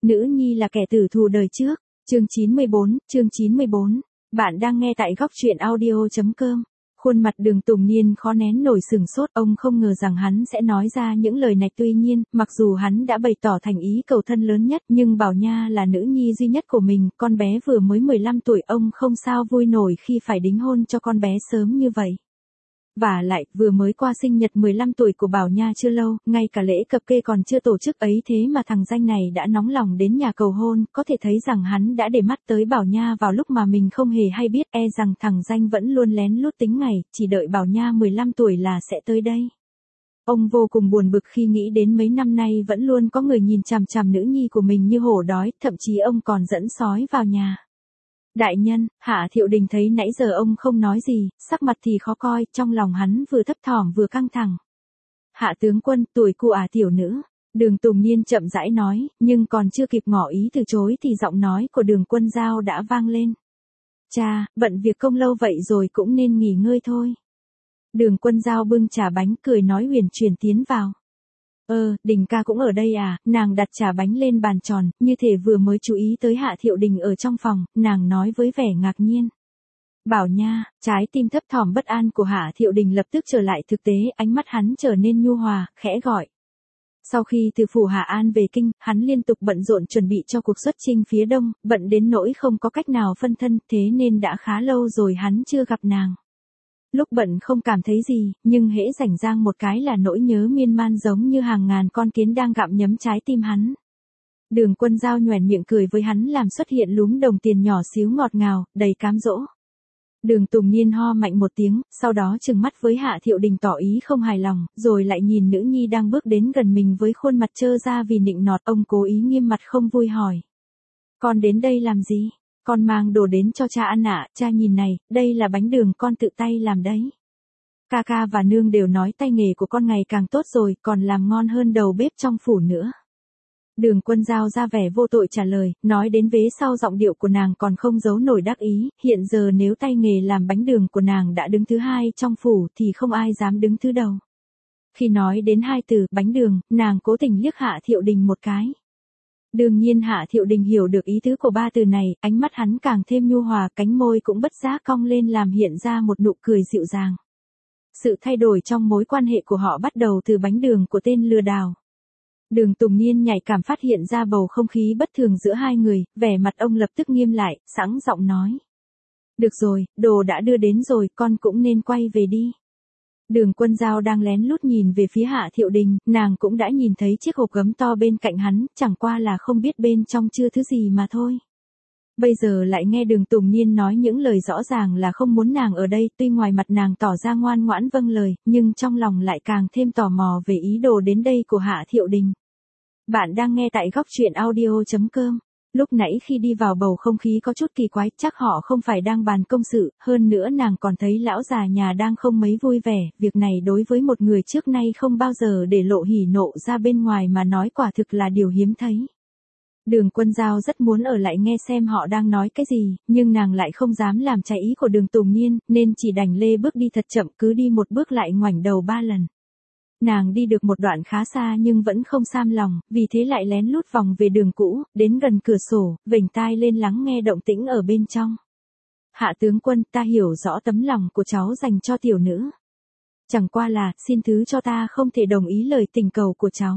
Nữ nhi là kẻ tử thù đời trước. Chương 94. Bạn đang nghe tại góc truyện audio.com. Khuôn mặt Đường Tùng Niên khó nén nổi sừng sốt, ông không ngờ rằng hắn sẽ nói ra những lời này. Tuy nhiên, mặc dù hắn đã bày tỏ thành ý cầu thân lớn nhất, nhưng Bảo Nha là nữ nhi duy nhất của mình, con bé vừa mới 15 tuổi, ông không sao vui nổi khi phải đính hôn cho con bé sớm như vậy. Vả lại, vừa mới qua sinh nhật 15 tuổi của Bảo Nha chưa lâu, ngay cả lễ cập kê còn chưa tổ chức ấy thế mà thằng danh này đã nóng lòng đến nhà cầu hôn, có thể thấy rằng hắn đã để mắt tới Bảo Nha vào lúc mà mình không hề hay biết, rằng thằng danh vẫn luôn lén lút tính ngày, chỉ đợi Bảo Nha 15 tuổi là sẽ tới đây. Ông vô cùng buồn bực khi nghĩ đến mấy năm nay vẫn luôn có người nhìn chằm chằm nữ nhi của mình như hổ đói, thậm chí ông còn dẫn sói vào nhà. Đại nhân, Hạ Thiệu Đình thấy nãy giờ ông không nói gì, sắc mặt thì khó coi, trong lòng hắn vừa thấp thỏm vừa căng thẳng. Hạ tướng quân, tuổi cụ tiểu nữ. Đường Tùng Niên chậm rãi nói, nhưng còn chưa kịp ngỏ ý từ chối thì giọng nói của Đường Quân Giao đã vang lên. Cha, bận việc công lâu vậy rồi cũng nên nghỉ ngơi thôi. Đường Quân Giao bưng trà bánh cười nói huyền chuyển tiến vào. Đình ca cũng ở đây à? Nàng đặt trà bánh lên bàn tròn, như thể vừa mới chú ý tới Hạ Thiệu Đình ở trong phòng, nàng nói với vẻ ngạc nhiên. Bảo Nha, trái tim thấp thỏm bất an của Hạ Thiệu Đình lập tức trở lại thực tế, ánh mắt hắn trở nên nhu hòa, khẽ gọi. Sau khi từ phủ Hạ An về kinh, hắn liên tục bận rộn chuẩn bị cho cuộc xuất chinh phía đông, bận đến nỗi không có cách nào phân thân, thế nên đã khá lâu rồi hắn chưa gặp nàng. Lúc bận không cảm thấy gì, nhưng hễ rảnh rang một cái là nỗi nhớ miên man giống như hàng ngàn con kiến đang gặm nhấm trái tim hắn. Đường Quân Giao nhoẻn miệng cười với hắn làm xuất hiện lúm đồng tiền nhỏ xíu ngọt ngào, đầy cám dỗ. Đường Tùng Niên ho mạnh một tiếng, sau đó trừng mắt với Hạ Thiệu Đình tỏ ý không hài lòng, rồi lại nhìn nữ nhi đang bước đến gần mình với khuôn mặt trơ ra vì nịnh nọt, ông cố ý nghiêm mặt không vui hỏi. Con đến đây làm gì? Con mang đồ đến cho cha ăn ạ, cha nhìn này, đây là bánh đường con tự tay làm đấy. Ca và nương đều nói tay nghề của con ngày càng tốt rồi, còn làm ngon hơn đầu bếp trong phủ nữa. Đường Quân Giao ra vẻ vô tội trả lời, nói đến vế sau giọng điệu của nàng còn không giấu nổi đắc ý, hiện giờ nếu tay nghề làm bánh đường của nàng đã đứng thứ hai trong phủ thì không ai dám đứng thứ đầu. Khi nói đến hai từ bánh đường, nàng cố tình liếc Hạ Thiệu Đình một cái. Đương nhiên Hạ Thiệu Đình hiểu được ý tứ của ba từ này, ánh mắt hắn càng thêm nhu hòa, cánh môi cũng bất giác cong lên làm hiện ra một nụ cười dịu dàng. Sự thay đổi trong mối quan hệ của họ bắt đầu từ bánh đường của tên lừa đảo. Đường Tùng Niên nhạy cảm phát hiện ra bầu không khí bất thường giữa hai người, vẻ mặt ông lập tức nghiêm lại, sẵn giọng nói. Được rồi, đồ đã đưa đến rồi, con cũng nên quay về đi. Đường Quân Giao đang lén lút nhìn về phía Hạ Thiệu Đình, nàng cũng đã nhìn thấy chiếc hộp gấm to bên cạnh hắn, chẳng qua là không biết bên trong chưa thứ gì mà thôi. Bây giờ lại nghe Đường Tùng Niên nói những lời rõ ràng là không muốn nàng ở đây, tuy ngoài mặt nàng tỏ ra ngoan ngoãn vâng lời, nhưng trong lòng lại càng thêm tò mò về ý đồ đến đây của Hạ Thiệu Đình. Bạn đang nghe tại góc truyện audio.com. Lúc nãy khi đi vào bầu không khí có chút kỳ quái, chắc họ không phải đang bàn công sự, hơn nữa nàng còn thấy lão già nhà đang không mấy vui vẻ, việc này đối với một người trước nay không bao giờ để lộ hỉ nộ ra bên ngoài mà nói quả thực là điều hiếm thấy. Đường Quân Giao rất muốn ở lại nghe xem họ đang nói cái gì, nhưng nàng lại không dám làm trái ý của Đường Tùng Niên, nên chỉ đành lê bước đi thật chậm, cứ đi một bước lại ngoảnh đầu 3 lần. Nàng đi được một đoạn khá xa nhưng vẫn không cam lòng, vì thế lại lén lút vòng về đường cũ, đến gần cửa sổ, vểnh tai lên lắng nghe động tĩnh ở bên trong. Hạ tướng quân, ta hiểu rõ tấm lòng của cháu dành cho tiểu nữ. Chẳng qua là, xin thứ cho ta không thể đồng ý lời tình cầu của cháu.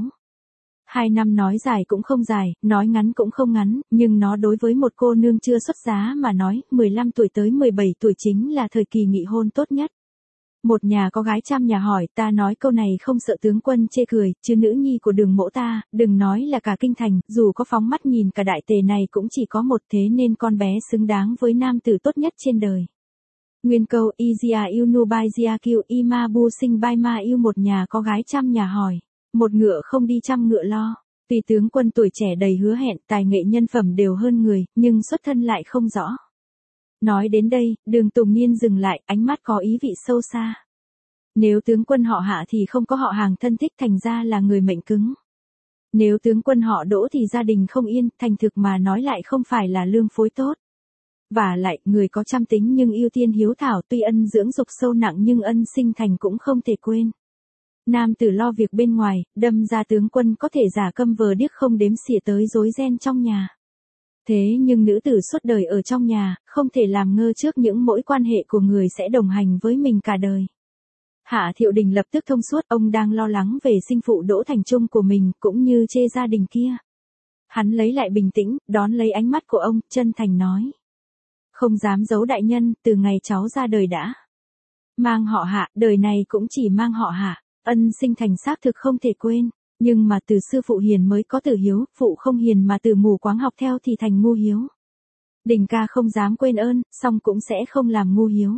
2 năm nói dài cũng không dài, nói ngắn cũng không ngắn, nhưng nó đối với một cô nương chưa xuất giá mà nói, 15 tuổi tới 17 tuổi chính là thời kỳ nghị hôn tốt nhất. Một nhà có gái trăm nhà hỏi, ta nói câu này không sợ tướng quân chê cười, chứ nữ nhi của Đường mỗ ta, đừng nói là cả kinh thành, dù có phóng mắt nhìn cả đại tề này cũng chỉ có một, thế nên con bé xứng đáng với nam tử tốt nhất trên đời. Nguyên câu Izia yêu bai zia kiu ima bu sinh bai ma yêu, một nhà có gái trăm nhà hỏi, một ngựa không đi trăm ngựa lo. Tuy tướng quân tuổi trẻ đầy hứa hẹn, tài nghệ nhân phẩm đều hơn người, nhưng xuất thân lại không rõ. Nói đến đây, Đường Tùng Niên dừng lại, ánh mắt có ý vị sâu xa. Nếu tướng quân họ Hạ thì không có họ hàng thân thích, thành ra là người mệnh cứng. Nếu tướng quân họ Đỗ thì gia đình không yên, thành thực mà nói lại không phải là lương phối tốt. Và lại, người có trăm tính nhưng ưu tiên hiếu thảo, tuy ân dưỡng dục sâu nặng nhưng ân sinh thành cũng không thể quên. Nam tử lo việc bên ngoài, đâm ra tướng quân có thể giả câm vờ điếc không đếm xỉa tới rối ren trong nhà. Thế nhưng nữ tử suốt đời ở trong nhà, không thể làm ngơ trước những mối quan hệ của người sẽ đồng hành với mình cả đời. Hạ Thiệu Đình lập tức thông suốt, ông đang lo lắng về sinh phụ Đỗ Thành Trung của mình, cũng như chê gia đình kia. Hắn lấy lại bình tĩnh, đón lấy ánh mắt của ông, chân thành nói. Không dám giấu đại nhân, từ ngày cháu ra đời đã mang họ Hạ, đời này cũng chỉ mang họ Hạ, ân sinh thành xác thực không thể quên. Nhưng mà từ sư phụ hiền mới có tử hiếu, phụ không hiền mà từ mù quáng học theo thì thành ngu hiếu. Đình ca không dám quên ơn, song cũng sẽ không làm ngu hiếu.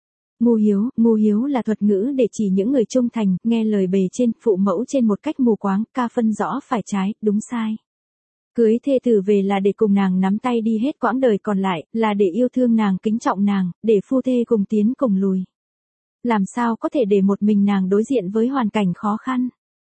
Ngu hiếu là thuật ngữ để chỉ những người trung thành, nghe lời bề trên, phụ mẫu trên một cách mù quáng, ca phân rõ phải trái, đúng sai. Cưới thê tử về là để cùng nàng nắm tay đi hết quãng đời còn lại, là để yêu thương nàng, kính trọng nàng, để phu thê cùng tiến cùng lùi. Làm sao có thể để một mình nàng đối diện với hoàn cảnh khó khăn?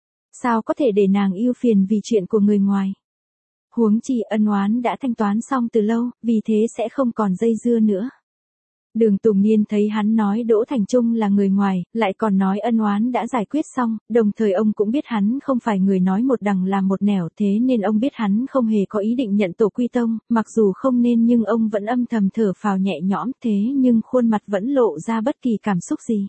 Sao có thể để nàng yêu phiền vì chuyện của người ngoài? Huống chi ân oán đã thanh toán xong từ lâu, vì thế sẽ không còn dây dưa nữa. Đường Tùng Niên thấy hắn nói Đỗ Thành Trung là người ngoài, lại còn nói ân oán đã giải quyết xong, đồng thời ông cũng biết hắn không phải người nói một đằng làm một nẻo, thế nên ông biết hắn không hề có ý định nhận tổ quy tông, mặc dù không nên nhưng ông vẫn âm thầm thở phào nhẹ nhõm, thế nhưng khuôn mặt vẫn lộ ra bất kỳ cảm xúc gì.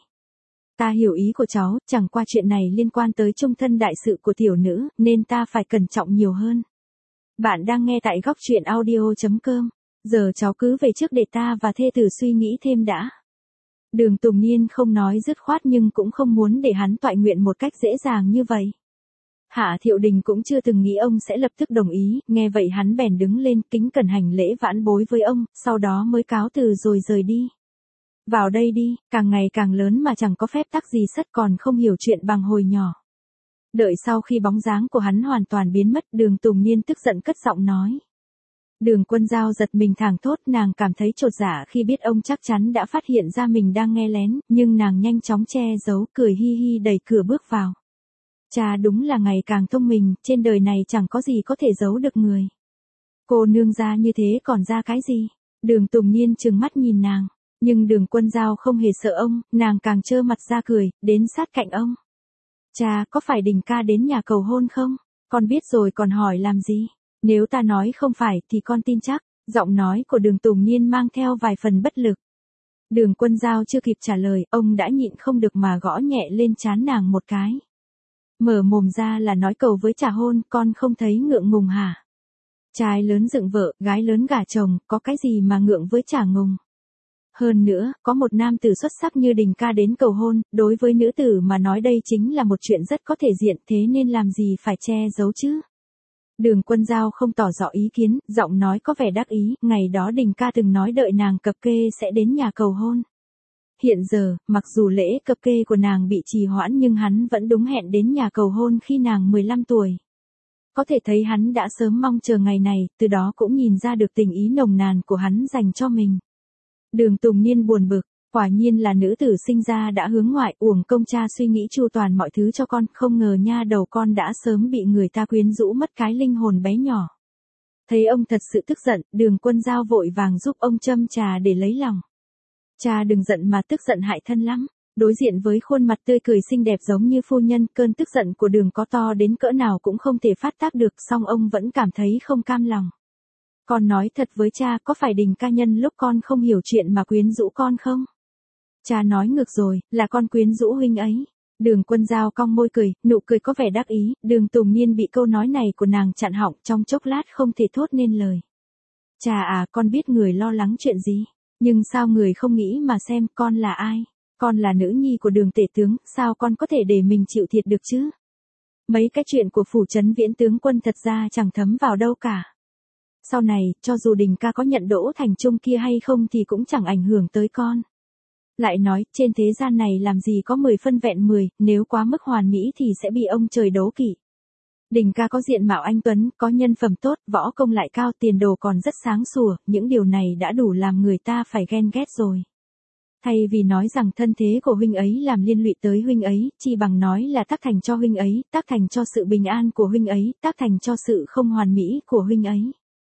Ta hiểu ý của cháu, chẳng qua chuyện này liên quan tới chung thân đại sự của tiểu nữ, nên ta phải cẩn trọng nhiều hơn. Bạn đang nghe tại góc truyện audio.com. Giờ cháu cứ về trước để ta và thê tử suy nghĩ thêm đã. Đường Tùng Niên không nói dứt khoát nhưng cũng không muốn để hắn toại nguyện một cách dễ dàng như vậy. Hạ Thiệu Đình cũng chưa từng nghĩ ông sẽ lập tức đồng ý, nghe vậy hắn bèn đứng lên kính cẩn hành lễ vãn bối với ông, sau đó mới cáo từ rồi rời đi. Vào đây đi, càng ngày càng lớn mà chẳng có phép tắc gì sất còn không hiểu chuyện bằng hồi nhỏ. Đợi sau khi bóng dáng của hắn hoàn toàn biến mất, Đường Tùng Niên tức giận cất giọng nói. Đường Quân Giao giật mình thảng thốt, nàng cảm thấy chột dạ khi biết ông chắc chắn đã phát hiện ra mình đang nghe lén, nhưng nàng nhanh chóng che giấu, cười hi hi đẩy cửa bước vào. Cha đúng là ngày càng thông minh, trên đời này chẳng có gì có thể giấu được người. Cô nương ra như thế còn ra cái gì? Đường Tùng Niên trừng mắt nhìn nàng, nhưng Đường Quân Giao không hề sợ ông, nàng càng trơ mặt ra cười, đến sát cạnh ông. Cha, có phải Đình ca đến nhà cầu hôn không? Con biết rồi còn hỏi làm gì? Nếu ta nói không phải thì con tin chắc. Giọng nói của Đường Tùng Niên mang theo vài phần bất lực. Đường Quân Giao chưa kịp trả lời, ông đã nhịn không được mà gõ nhẹ lên trán nàng một cái. Mở mồm ra là nói cầu với trả hôn, con không thấy ngượng ngùng hả? Trai lớn dựng vợ, gái lớn gả chồng, có cái gì mà ngượng với trả ngùng? Hơn nữa, có một nam tử xuất sắc như Đình ca đến cầu hôn, đối với nữ tử mà nói đây chính là một chuyện rất có thể diện, thế nên làm gì phải che giấu chứ? Đường Quân Giao không tỏ rõ ý kiến, giọng nói có vẻ đắc ý, ngày đó Đình ca từng nói đợi nàng cập kê sẽ đến nhà cầu hôn. Hiện giờ, mặc dù lễ cập kê của nàng bị trì hoãn nhưng hắn vẫn đúng hẹn đến nhà cầu hôn khi nàng 15 tuổi. Có thể thấy hắn đã sớm mong chờ ngày này, từ đó cũng nhìn ra được tình ý nồng nàn của hắn dành cho mình. Đường Tùng Niên buồn bực, quả nhiên là nữ tử sinh ra đã hướng ngoại, uổng công cha suy nghĩ chu toàn mọi thứ cho con, không ngờ nha đầu con đã sớm bị người ta quyến rũ mất cái linh hồn bé nhỏ. Thấy ông thật sự tức giận, Đường Quân Giao vội vàng giúp ông châm trà để lấy lòng. Cha đừng giận mà tức giận hại thân lắm. Đối diện với khuôn mặt tươi cười xinh đẹp giống như phu nhân, cơn tức giận của Đường có to đến cỡ nào cũng không thể phát tác được, song ông vẫn cảm thấy không cam lòng. Con nói thật với cha, có phải Đình ca nhân lúc con không hiểu chuyện mà quyến rũ con không? Cha nói ngược rồi, là con quyến rũ huynh ấy. Đường Quân Giao cong môi cười, nụ cười có vẻ đắc ý, Đường Tùng Niên bị câu nói này của nàng chặn họng, trong chốc lát không thể thốt nên lời. Cha à, con biết người lo lắng chuyện gì, nhưng sao người không nghĩ mà xem con là ai? Con là nữ nhi của Đường tể tướng, sao con có thể để mình chịu thiệt được chứ? Mấy cái chuyện của phủ trấn Viễn tướng quân thật ra chẳng thấm vào đâu cả. Sau này, cho dù Đình ca có nhận Đỗ Thành Trung kia hay không thì cũng chẳng ảnh hưởng tới con. Lại nói, trên thế gian này làm gì có 10 phân vẹn 10, nếu quá mức hoàn mỹ thì sẽ bị ông trời đố kỵ. Đình ca có diện mạo anh tuấn, có nhân phẩm tốt, võ công lại cao, tiền đồ còn rất sáng sủa, những điều này đã đủ làm người ta phải ghen ghét rồi. Thay vì nói rằng thân thế của huynh ấy làm liên lụy tới huynh ấy, chi bằng nói là tác thành cho huynh ấy, tác thành cho sự bình an của huynh ấy, tác thành cho sự không hoàn mỹ của huynh ấy.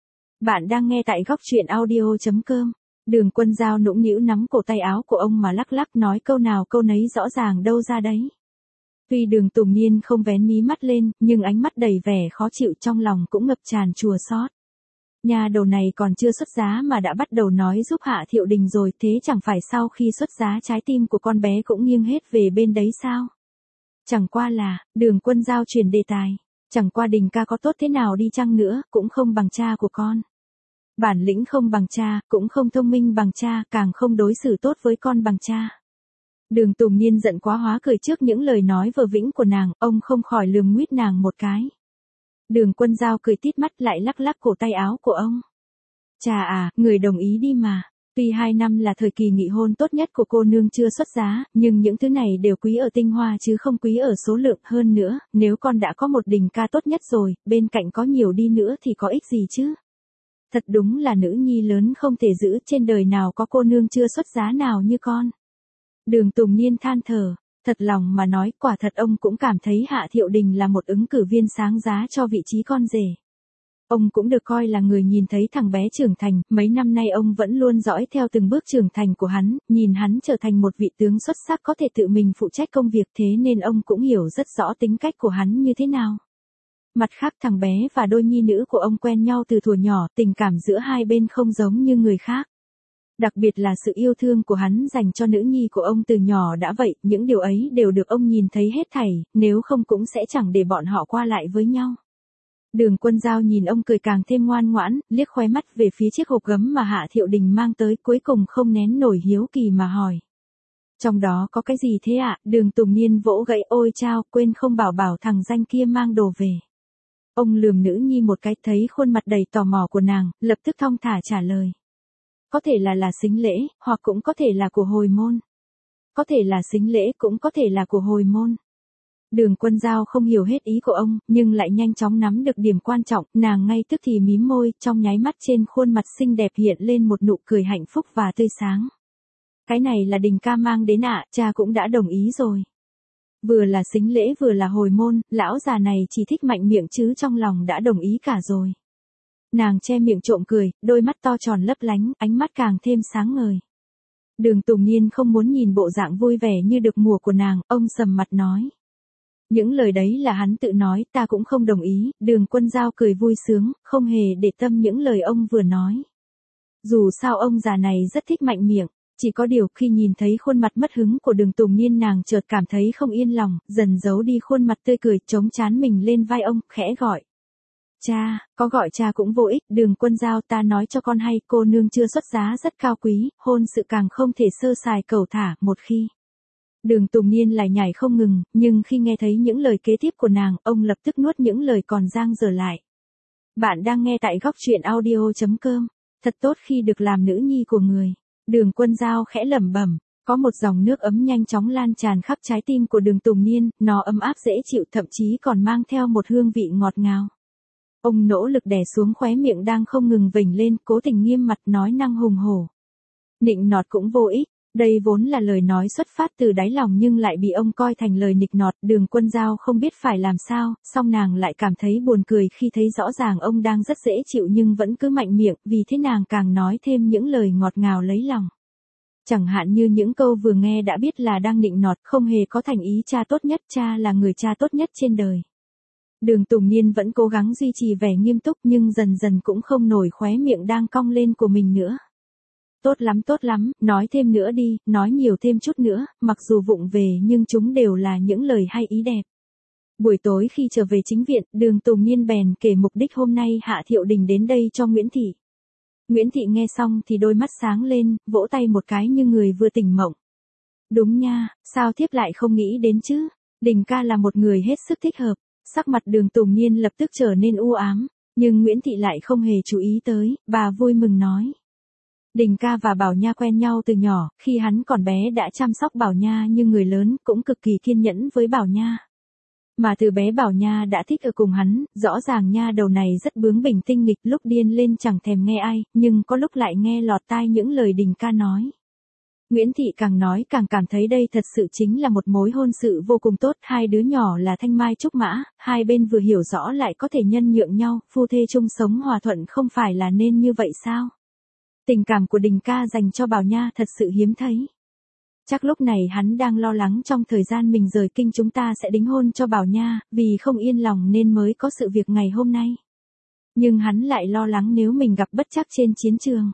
Bạn đang nghe tại góc truyện audio.com. Đường Quân Giao nũng nĩu nắm cổ tay áo của ông mà lắc lắc nói câu nào câu nấy rõ ràng đâu ra đấy. Tuy Đường Tùng Niên không vén mí mắt lên, nhưng ánh mắt đầy vẻ khó chịu, trong lòng cũng ngập tràn chua xót. Nhà đầu này còn chưa xuất giá mà đã bắt đầu nói giúp Hạ Thiệu Đình rồi, thế chẳng phải sau khi xuất giá trái tim của con bé cũng nghiêng hết về bên đấy sao? Chẳng qua là, Đường Quân Giao chuyển đề tài. Chẳng qua Đình ca có tốt thế nào đi chăng nữa, cũng không bằng cha của con. Bản lĩnh không bằng cha, cũng không thông minh bằng cha, càng không đối xử tốt với con bằng cha. Đường Tùng Niên giận quá hóa cười trước những lời nói vờ vĩnh của nàng, ông không khỏi lườm nguýt nàng một cái. Đường Quân Giao cười tít mắt lại lắc lắc cổ tay áo của ông. Chà à, người đồng ý đi mà. Tuy 2 năm là thời kỳ nghị hôn tốt nhất của cô nương chưa xuất giá, nhưng những thứ này đều quý ở tinh hoa chứ không quý ở số lượng. Hơn nữa, nếu con đã có một Đình ca tốt nhất rồi, bên cạnh có nhiều đi nữa thì có ích gì chứ? Thật đúng là nữ nhi lớn không thể giữ, trên đời nào có cô nương chưa xuất giá nào như con. Đường Tùng Niên than thở, thật lòng mà nói, quả thật ông cũng cảm thấy Hạ Thiệu Đình là một ứng cử viên sáng giá cho vị trí con rể. Ông cũng được coi là người nhìn thấy thằng bé trưởng thành, mấy năm nay ông vẫn luôn dõi theo từng bước trưởng thành của hắn, nhìn hắn trở thành một vị tướng xuất sắc có thể tự mình phụ trách công việc, thế nên ông cũng hiểu rất rõ tính cách của hắn như thế nào. Mặt khác, thằng bé và đôi nhi nữ của ông quen nhau từ thuở nhỏ, tình cảm giữa hai bên không giống như người khác. Đặc biệt là sự yêu thương của hắn dành cho nữ nhi của ông từ nhỏ đã vậy, những điều ấy đều được ông nhìn thấy hết thảy, nếu không cũng sẽ chẳng để bọn họ qua lại với nhau. Đường Quân Giao nhìn ông cười càng thêm ngoan ngoãn, liếc khóe mắt về phía chiếc hộp gấm mà Hạ Thiệu Đình mang tới, cuối cùng không nén nổi hiếu kỳ mà hỏi. Trong đó có cái gì thế ạ? Đường Tùng Niên vỗ gậy, ôi chao, quên không bảo thằng danh kia mang đồ về. Ông lườm nữ nhi một cái, thấy khuôn mặt đầy tò mò của nàng, lập tức thong thả trả lời. Có thể là sính lễ, hoặc cũng có thể là của hồi môn. Có thể là sính lễ, cũng có thể là của hồi môn. Đường Quân Giao không hiểu hết ý của ông, nhưng lại nhanh chóng nắm được điểm quan trọng, nàng ngay tức thì mím môi, trong nháy mắt trên khuôn mặt xinh đẹp hiện lên một nụ cười hạnh phúc và tươi sáng. Cái này là Đình ca mang đến ạ, cha cũng đã đồng ý rồi. Vừa là sính lễ vừa là hồi môn, lão già này chỉ thích mạnh miệng chứ trong lòng đã đồng ý cả rồi. Nàng che miệng trộm cười, đôi mắt to tròn lấp lánh, ánh mắt càng thêm sáng ngời. Đường Tùng Niên không muốn nhìn bộ dạng vui vẻ như được mùa của nàng, ông sầm mặt nói. Những lời đấy là hắn tự nói, ta cũng không đồng ý. Đường Quân Giao cười vui sướng, không hề để tâm những lời ông vừa nói. Dù sao ông già này rất thích mạnh miệng, chỉ có điều khi nhìn thấy khuôn mặt mất hứng của Đường Tùng Niên nàng chợt cảm thấy không yên lòng, dần giấu đi khuôn mặt tươi cười, chống trán mình lên vai ông, khẽ gọi. Cha, có gọi cha cũng vô ích. Đường Quân Giao, ta nói cho con hay, cô nương chưa xuất giá rất cao quý, hôn sự càng không thể sơ sài cẩu thả. Một khi Đường Tùng Niên lại nhảy không ngừng, nhưng khi nghe thấy những lời kế tiếp của nàng, ông lập tức nuốt những lời còn dang dở lại. Bạn đang nghe tại góc truyện audio.com. Thật tốt khi được làm nữ nhi của người. Đường Quân Giao khẽ lẩm bẩm, có một dòng nước ấm nhanh chóng lan tràn khắp trái tim của Đường Tùng Niên, nó ấm áp dễ chịu, thậm chí còn mang theo một hương vị ngọt ngào. Ông nỗ lực đè xuống khóe miệng đang không ngừng vểnh lên, cố tình nghiêm mặt nói năng hùng hổ. Nịnh nọt cũng vô ích. Đây vốn là lời nói xuất phát từ đáy lòng nhưng lại bị ông coi thành lời nịnh nọt. Đường Quân Giao không biết phải làm sao, song nàng lại cảm thấy buồn cười khi thấy rõ ràng ông đang rất dễ chịu nhưng vẫn cứ mạnh miệng, vì thế nàng càng nói thêm những lời ngọt ngào lấy lòng. Chẳng hạn như những câu vừa nghe đã biết là đang nịnh nọt, không hề có thành ý, cha tốt nhất, cha là người cha tốt nhất trên đời. Đường Tùng Niên vẫn cố gắng duy trì vẻ nghiêm túc nhưng dần dần cũng không nổi khóe miệng đang cong lên của mình nữa. Tốt lắm, nói thêm nữa đi, nói nhiều thêm chút nữa, mặc dù vụng về nhưng chúng đều là những lời hay ý đẹp. Buổi tối khi trở về chính viện, Đường Tùng Niên bèn kể mục đích hôm nay Hạ Thiệu Đình đến đây cho Nguyễn Thị. Nguyễn Thị nghe xong thì đôi mắt sáng lên, vỗ tay một cái như người vừa tỉnh mộng. Đúng nha, sao thiếp lại không nghĩ đến chứ, Đình ca là một người hết sức thích hợp. Sắc mặt Đường Tùng Niên lập tức trở nên u ám, nhưng Nguyễn Thị lại không hề chú ý tới, bà vui mừng nói. Đình ca và Bảo Nha quen nhau từ nhỏ, khi hắn còn bé đã chăm sóc Bảo Nha như người lớn, cũng cực kỳ kiên nhẫn với Bảo Nha. Mà từ bé Bảo Nha đã thích ở cùng hắn, rõ ràng nha đầu này rất bướng bỉnh tinh nghịch, lúc điên lên chẳng thèm nghe ai, nhưng có lúc lại nghe lọt tai những lời Đình ca nói. Nguyễn Thị càng nói càng cảm thấy đây thật sự chính là một mối hôn sự vô cùng tốt, hai đứa nhỏ là thanh mai trúc mã, hai bên vừa hiểu rõ lại có thể nhân nhượng nhau, phu thê chung sống hòa thuận không phải là nên như vậy sao? Tình cảm của Đình ca dành cho Bảo Nha thật sự hiếm thấy. Chắc lúc này hắn đang lo lắng trong thời gian mình rời kinh chúng ta sẽ đính hôn cho Bảo Nha, vì không yên lòng nên mới có sự việc ngày hôm nay. Nhưng hắn lại lo lắng nếu mình gặp bất trắc trên chiến trường.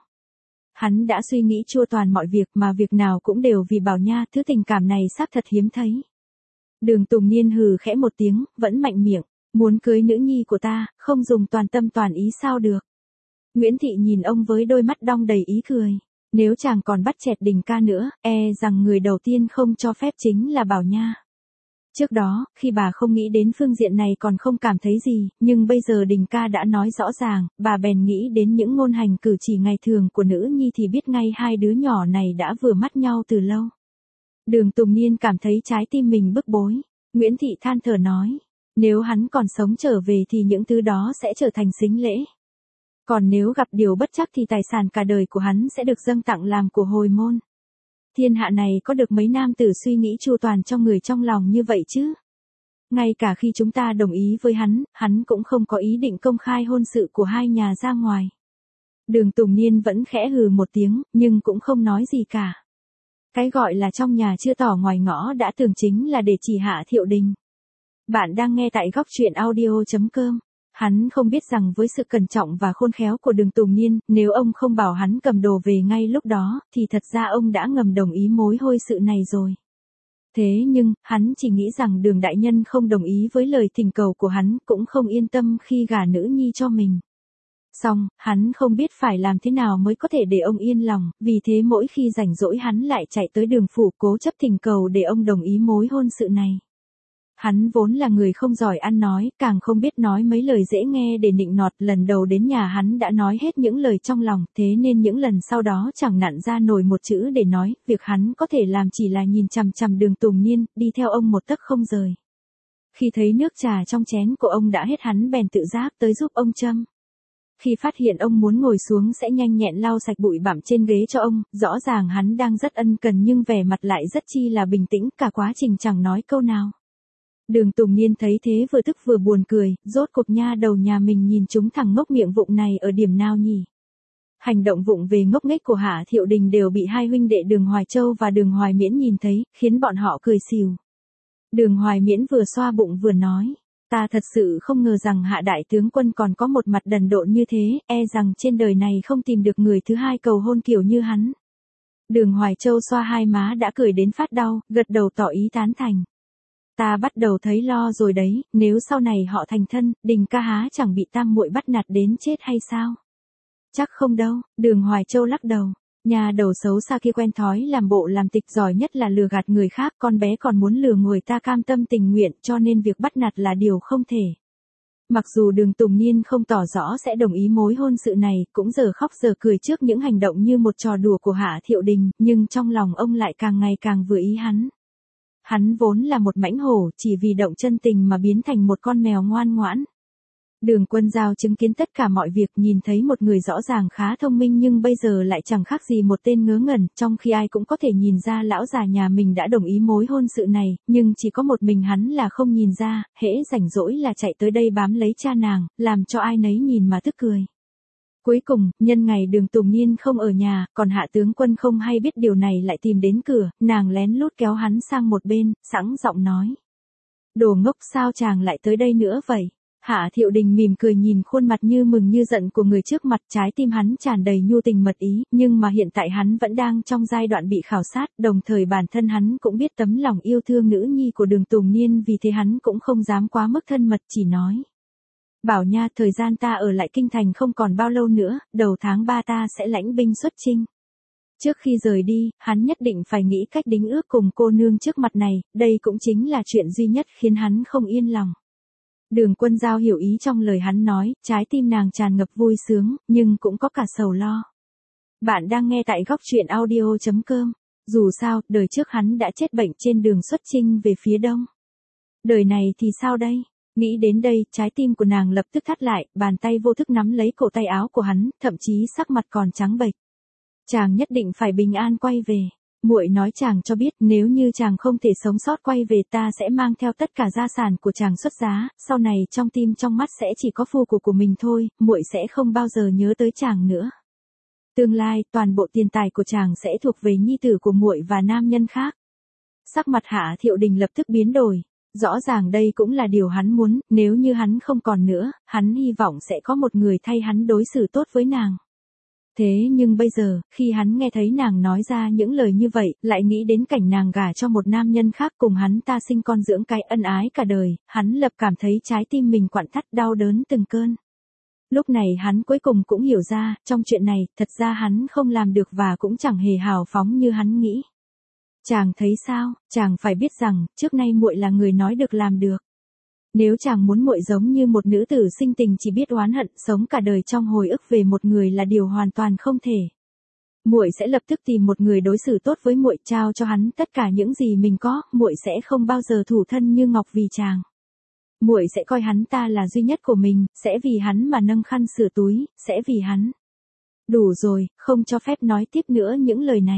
Hắn đã suy nghĩ chua toàn mọi việc mà việc nào cũng đều vì Bảo Nha, thứ tình cảm này xác thật hiếm thấy. Đường Tùng Niên hừ khẽ một tiếng, vẫn mạnh miệng, muốn cưới nữ nhi của ta, không dùng toàn tâm toàn ý sao được. Nguyễn Thị nhìn ông với đôi mắt đong đầy ý cười. Nếu chàng còn bắt chẹt Đình ca nữa, rằng người đầu tiên không cho phép chính là Bảo Nha. Trước đó, khi bà không nghĩ đến phương diện này còn không cảm thấy gì, nhưng bây giờ Đình ca đã nói rõ ràng, bà bèn nghĩ đến những ngôn hành cử chỉ ngày thường của nữ nhi thì biết ngay hai đứa nhỏ này đã vừa mắt nhau từ lâu. Đường Tùng Niên cảm thấy trái tim mình bức bối. Nguyễn Thị than thở nói, nếu hắn còn sống trở về thì những thứ đó sẽ trở thành sính lễ. Còn nếu gặp điều bất trắc thì tài sản cả đời của hắn sẽ được dâng tặng làm của hồi môn. Thiên hạ này có được mấy nam tử suy nghĩ chu toàn cho người trong lòng như vậy chứ? Ngay cả khi chúng ta đồng ý với hắn cũng không có ý định công khai hôn sự của hai nhà ra ngoài. Đường Tùng Niên vẫn khẽ hừ một tiếng, nhưng cũng không nói gì cả. Cái gọi là trong nhà chưa tỏ ngoài ngõ đã tưởng chính là để chỉ Hạ Thiệu Đình. Bạn đang nghe tại góc truyện audio.com. Hắn không biết rằng với sự cẩn trọng và khôn khéo của Đường Tùng Niên, nếu ông không bảo hắn cầm đồ về ngay lúc đó, thì thật ra ông đã ngầm đồng ý mối hôn sự này rồi. Thế nhưng, hắn chỉ nghĩ rằng Đường đại nhân không đồng ý với lời thỉnh cầu của hắn, cũng không yên tâm khi gả nữ nhi cho mình. Xong, hắn không biết phải làm thế nào mới có thể để ông yên lòng, vì thế mỗi khi rảnh rỗi hắn lại chạy tới Đường phủ cố chấp thỉnh cầu để ông đồng ý mối hôn sự này. Hắn vốn là người không giỏi ăn nói, càng không biết nói mấy lời dễ nghe để nịnh nọt, lần đầu đến nhà hắn đã nói hết những lời trong lòng, thế nên những lần sau đó chẳng nặn ra nổi một chữ để nói, việc hắn có thể làm chỉ là nhìn chằm chằm Đường Tùng Niên, đi theo ông một tấc không rời. Khi thấy nước trà trong chén của ông đã hết hắn bèn tự giác tới giúp ông châm. Khi phát hiện ông muốn ngồi xuống sẽ nhanh nhẹn lau sạch bụi bặm trên ghế cho ông, rõ ràng hắn đang rất ân cần nhưng vẻ mặt lại rất chi là bình tĩnh, cả quá trình chẳng nói câu nào. Đường Tùng Niên thấy thế vừa tức vừa buồn cười, rốt cuộc nha đầu nhà mình nhìn chúng thằng ngốc miệng vụng này ở điểm nào nhỉ? Hành động vụng về ngốc nghếch của Hạ Thiệu Đình đều bị hai huynh đệ Đường Hoài Châu và Đường Hoài Miễn nhìn thấy, khiến bọn họ cười xìu. Đường Hoài Miễn vừa xoa bụng vừa nói, ta thật sự không ngờ rằng Hạ đại tướng quân còn có một mặt đần độn như thế, rằng trên đời này không tìm được người thứ hai cầu hôn kiểu như hắn. Đường Hoài Châu xoa hai má đã cười đến phát đau, gật đầu tỏ ý tán thành. Ta bắt đầu thấy lo rồi đấy, nếu sau này họ thành thân, Đình ca há chẳng bị tam muội bắt nạt đến chết hay sao? Chắc không đâu, Đường Hoài Châu lắc đầu. Nhà đầu xấu xa kia quen thói làm bộ làm tịch, giỏi nhất là lừa gạt người khác, con bé còn muốn lừa người ta cam tâm tình nguyện, cho nên việc bắt nạt là điều không thể. Mặc dù Đường Tùng Niên không tỏ rõ sẽ đồng ý mối hôn sự này, cũng giờ khóc giờ cười trước những hành động như một trò đùa của Hạ Thiệu Đình, nhưng trong lòng ông lại càng ngày càng vừa ý hắn. Hắn vốn là một mãnh hổ, chỉ vì động chân tình mà biến thành một con mèo ngoan ngoãn. Đường Quân Giao chứng kiến tất cả mọi việc, nhìn thấy một người rõ ràng khá thông minh nhưng bây giờ lại chẳng khác gì một tên ngớ ngẩn, trong khi ai cũng có thể nhìn ra lão già nhà mình đã đồng ý mối hôn sự này, nhưng chỉ có một mình hắn là không nhìn ra, hễ rảnh rỗi là chạy tới đây bám lấy cha nàng, làm cho ai nấy nhìn mà tức cười. Cuối cùng, nhân ngày Đường Tùng Niên không ở nhà, còn Hạ tướng quân không hay biết điều này lại tìm đến cửa, nàng lén lút kéo hắn sang một bên, sẵn giọng nói. Đồ ngốc, sao chàng lại tới đây nữa vậy? Hạ Thiệu Đình mỉm cười nhìn khuôn mặt như mừng như giận của người trước mặt, trái tim hắn tràn đầy nhu tình mật ý, nhưng mà hiện tại hắn vẫn đang trong giai đoạn bị khảo sát, đồng thời bản thân hắn cũng biết tấm lòng yêu thương nữ nhi của Đường Tùng Niên, vì thế hắn cũng không dám quá mức thân mật, chỉ nói. Bảo Nha, thời gian ta ở lại kinh thành không còn bao lâu nữa, đầu tháng 3 ta sẽ lãnh binh xuất chinh. Trước khi rời đi, hắn nhất định phải nghĩ cách đính ước cùng cô nương trước mặt này, đây cũng chính là chuyện duy nhất khiến hắn không yên lòng. Đường Quân Giao hiểu ý trong lời hắn nói, trái tim nàng tràn ngập vui sướng, nhưng cũng có cả sầu lo. Bạn đang nghe tại góc truyện audio.com. Dù sao, đời trước hắn đã chết bệnh trên đường xuất chinh về phía đông. Đời này thì sao đây? Nghĩ đến đây, trái tim của nàng lập tức thắt lại, bàn tay vô thức nắm lấy cổ tay áo của hắn, thậm chí sắc mặt còn trắng bệch. Chàng nhất định phải bình an quay về. Muội nói chàng cho biết, nếu như chàng không thể sống sót quay về, ta sẽ mang theo tất cả gia sản của chàng xuất giá, sau này trong tim trong mắt sẽ chỉ có phu của mình thôi, muội sẽ không bao giờ nhớ tới chàng nữa. Tương lai, toàn bộ tiền tài của chàng sẽ thuộc về nhi tử của muội và nam nhân khác. Sắc mặt Hạ Thiệu Đình lập tức biến đổi. Rõ ràng đây cũng là điều hắn muốn, nếu như hắn không còn nữa, hắn hy vọng sẽ có một người thay hắn đối xử tốt với nàng. Thế nhưng bây giờ, khi hắn nghe thấy nàng nói ra những lời như vậy, lại nghĩ đến cảnh nàng gả cho một nam nhân khác cùng hắn ta sinh con dưỡng cái ân ái cả đời, hắn lập cảm thấy trái tim mình quặn thắt đau đớn từng cơn. Lúc này hắn cuối cùng cũng hiểu ra, trong chuyện này, thật ra hắn không làm được và cũng chẳng hề hào phóng như hắn nghĩ. Chàng thấy sao, chàng phải biết rằng, trước nay muội là người nói được làm được. Nếu chàng muốn muội giống như một nữ tử sinh tình chỉ biết oán hận, sống cả đời trong hồi ức về một người là điều hoàn toàn không thể. Muội sẽ lập tức tìm một người đối xử tốt với muội, trao cho hắn tất cả những gì mình có, muội sẽ không bao giờ thủ thân như ngọc vì chàng. Muội sẽ coi hắn ta là duy nhất của mình, sẽ vì hắn mà nâng khăn sửa túi, sẽ vì hắn. Đủ rồi, không cho phép nói tiếp nữa những lời này.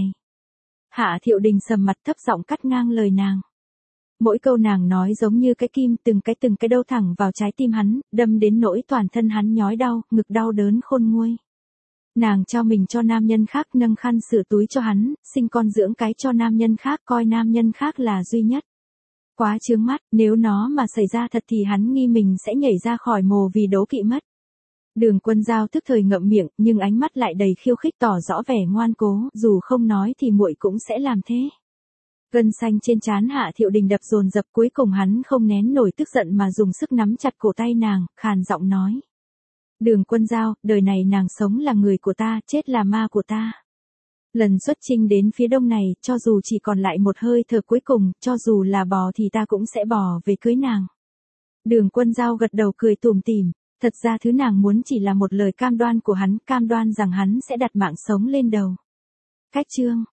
Hạ Thiệu Đình sầm mặt thấp giọng cắt ngang lời nàng. Mỗi câu nàng nói giống như cái kim từng cái đâm thẳng vào trái tim hắn, đâm đến nỗi toàn thân hắn nhói đau, ngực đau đớn khôn nguôi. Nàng trao mình cho nam nhân khác, nâng khăn sửa túi cho hắn, sinh con dưỡng cái cho nam nhân khác, coi nam nhân khác là duy nhất. Quá chướng mắt, nếu nó mà xảy ra thật thì hắn nghi mình sẽ nhảy ra khỏi mồ vì đố kỵ mất. Đường Quân Giao tức thời ngậm miệng, nhưng ánh mắt lại đầy khiêu khích tỏ rõ vẻ ngoan cố, dù không nói thì muội cũng sẽ làm thế. Gân xanh trên trán Hạ Thiệu Đình đập dồn dập, cuối cùng hắn không nén nổi tức giận mà dùng sức nắm chặt cổ tay nàng, khàn giọng nói. Đường Quân Giao, đời này nàng sống là người của ta, chết là ma của ta. Lần xuất chinh đến phía đông này, cho dù chỉ còn lại một hơi thở cuối cùng, cho dù là bò thì ta cũng sẽ bò về cưới nàng. Đường Quân Giao gật đầu cười tủm tỉm, thật ra thứ nàng muốn chỉ là một lời cam đoan của hắn, cam đoan rằng hắn sẽ đặt mạng sống lên đầu. Cách chương